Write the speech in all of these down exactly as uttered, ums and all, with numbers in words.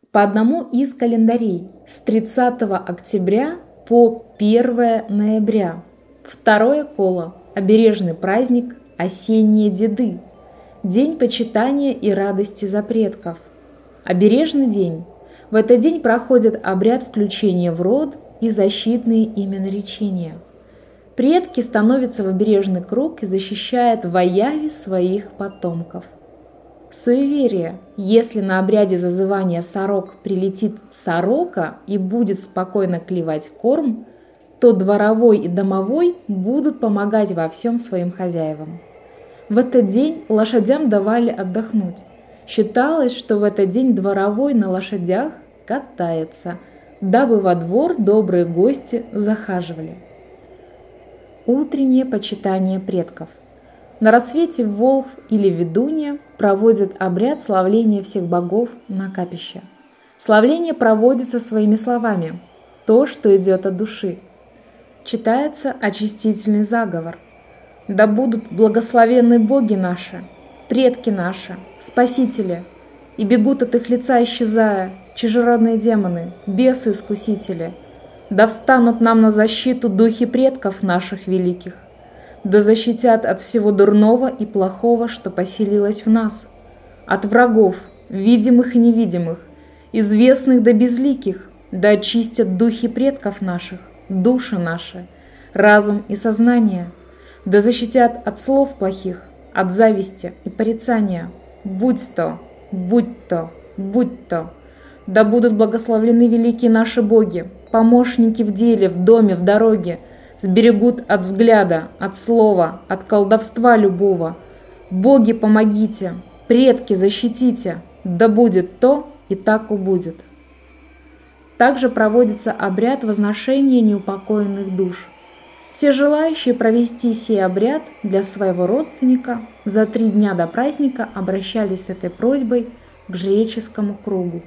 по одному из календарей с тридцатого октября по первое ноября. Второе коло – обережный праздник «Осенние деды», день почитания и радости за предков. Обережный день. В этот день проходит обряд включения в род и защитные именоречения. Предки становятся в обережный круг и защищают во яве своих потомков. Суеверие. Если на обряде зазывания сорок прилетит сорока и будет спокойно клевать корм, то дворовой и домовой будут помогать во всем своим хозяевам. В этот день лошадям давали отдохнуть. Считалось, что в этот день дворовой на лошадях катается, дабы во двор добрые гости захаживали. Утреннее почитание предков. На рассвете Волхв или Ведунья проводят обряд славления всех богов на капище. Славление проводится своими словами, то, что идет от души. Читается очистительный заговор. Да будут благословенны боги наши, предки наши, спасители, и бегут от их лица, исчезая, чужеродные демоны, бесы-искусители. Да встанут нам на защиту духи предков наших великих. Да защитят от всего дурного и плохого, что поселилось в нас, от врагов, видимых и невидимых, известных да безликих, да очистят духи предков наших, души наши, разум и сознание, да защитят от слов плохих, от зависти и порицания, будь то, будь то, будь то. Да будут благословлены великие наши боги, помощники в деле, в доме, в дороге, сберегут от взгляда, от слова, от колдовства любого. Боги, помогите, предки, защитите, да будет то и так убудет. Также проводится обряд возношения неупокоенных душ. Все желающие провести сей обряд для своего родственника за три дня до праздника обращались с этой просьбой к жреческому кругу.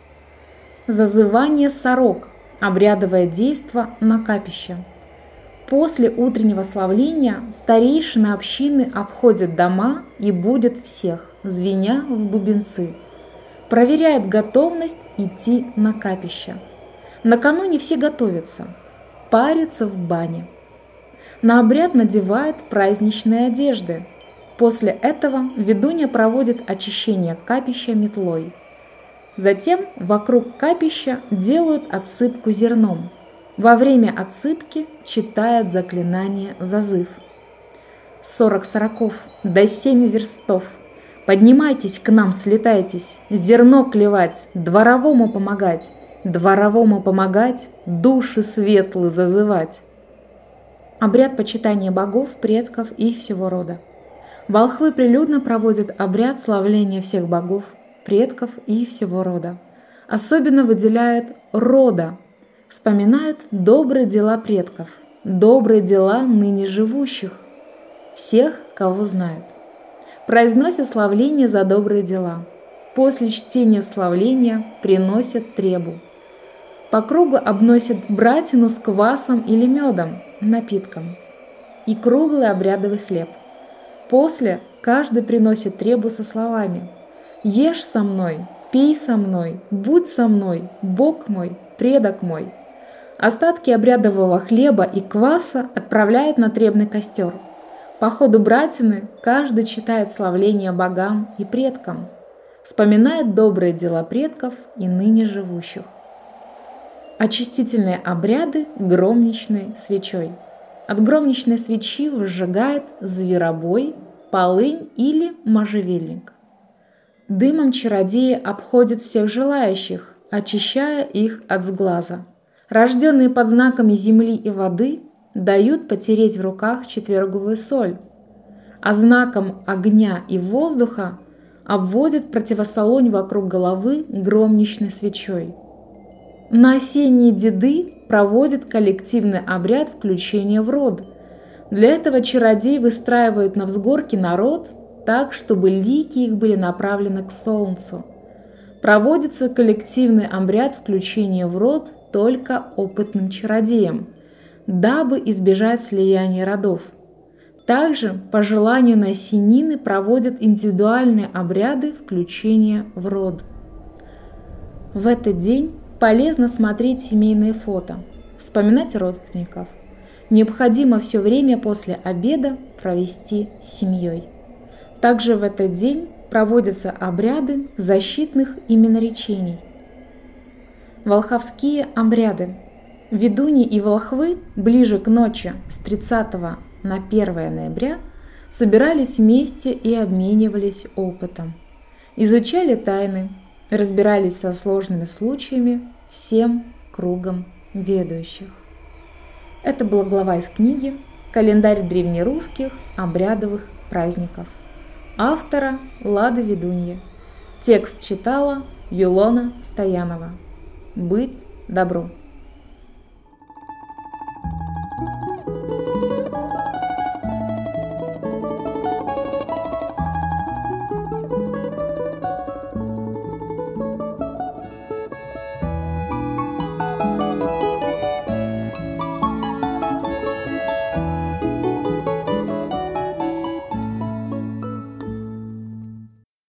Зазывание сорок. Обрядовое действо на капище. После утреннего славления старейшины общины обходят дома и будут всех, звеня в бубенцы. Проверяют готовность идти на капище. Накануне все готовятся, парятся в бане. На обряд надевают праздничные одежды. После этого ведунья проводит очищение капища метлой. Затем вокруг капища делают отсыпку зерном. Во время отсыпки читают заклинание «Зазыв». Сорок сороков, да семь верстов. Поднимайтесь к нам, слетайтесь, зерно клевать, дворовому помогать, дворовому помогать, души светлые зазывать. Обряд почитания богов, предков и всего рода. Волхвы прилюдно проводят обряд славления всех богов, предков и всего рода. Особенно выделяют рода, вспоминают добрые дела предков, добрые дела ныне живущих, всех, кого знают. Произносят славление за добрые дела. После чтения славления приносят требу. По кругу обносят братину с квасом или медом, напитком, и круглый обрядовый хлеб. После каждый приносит требу со словами: «Ешь со мной, пей со мной, будь со мной, Бог мой, предок мой». Остатки обрядового хлеба и кваса отправляют на требный костер. По ходу братины каждый читает славление богам и предкам, вспоминает добрые дела предков и ныне живущих. Очистительные обряды громничной свечой. От громничной свечи выжигает зверобой, полынь или можжевельник. Дымом чародеи обходят всех желающих, очищая их от сглаза. Рожденные под знаками земли и воды дают потереть в руках четверговую соль, а знаком огня и воздуха обводят противосолонь вокруг головы громничной свечой. На осенние деды проводят коллективный обряд включения в род. Для этого чародей выстраивает на взгорке народ так, чтобы лики их были направлены к солнцу. Проводится коллективный обряд включения в род только опытным чародеям, дабы избежать слияния родов. Также по желанию на осенины проводят индивидуальные обряды включения в род. В этот день полезно смотреть семейные фото, вспоминать родственников. Необходимо все время после обеда провести с семьей. Также в этот день проводятся обряды защитных именоречений. Волховские обряды. Ведуньи и волхвы ближе к ночи с тридцатого на первое ноября собирались вместе и обменивались опытом. Изучали тайны, разбирались со сложными случаями всем кругом ведущих. Это была глава из книги «Календарь древнерусских обрядовых праздников» автора Лады Ведуньи. Текст читала Юлона Стоянова. Быть добру!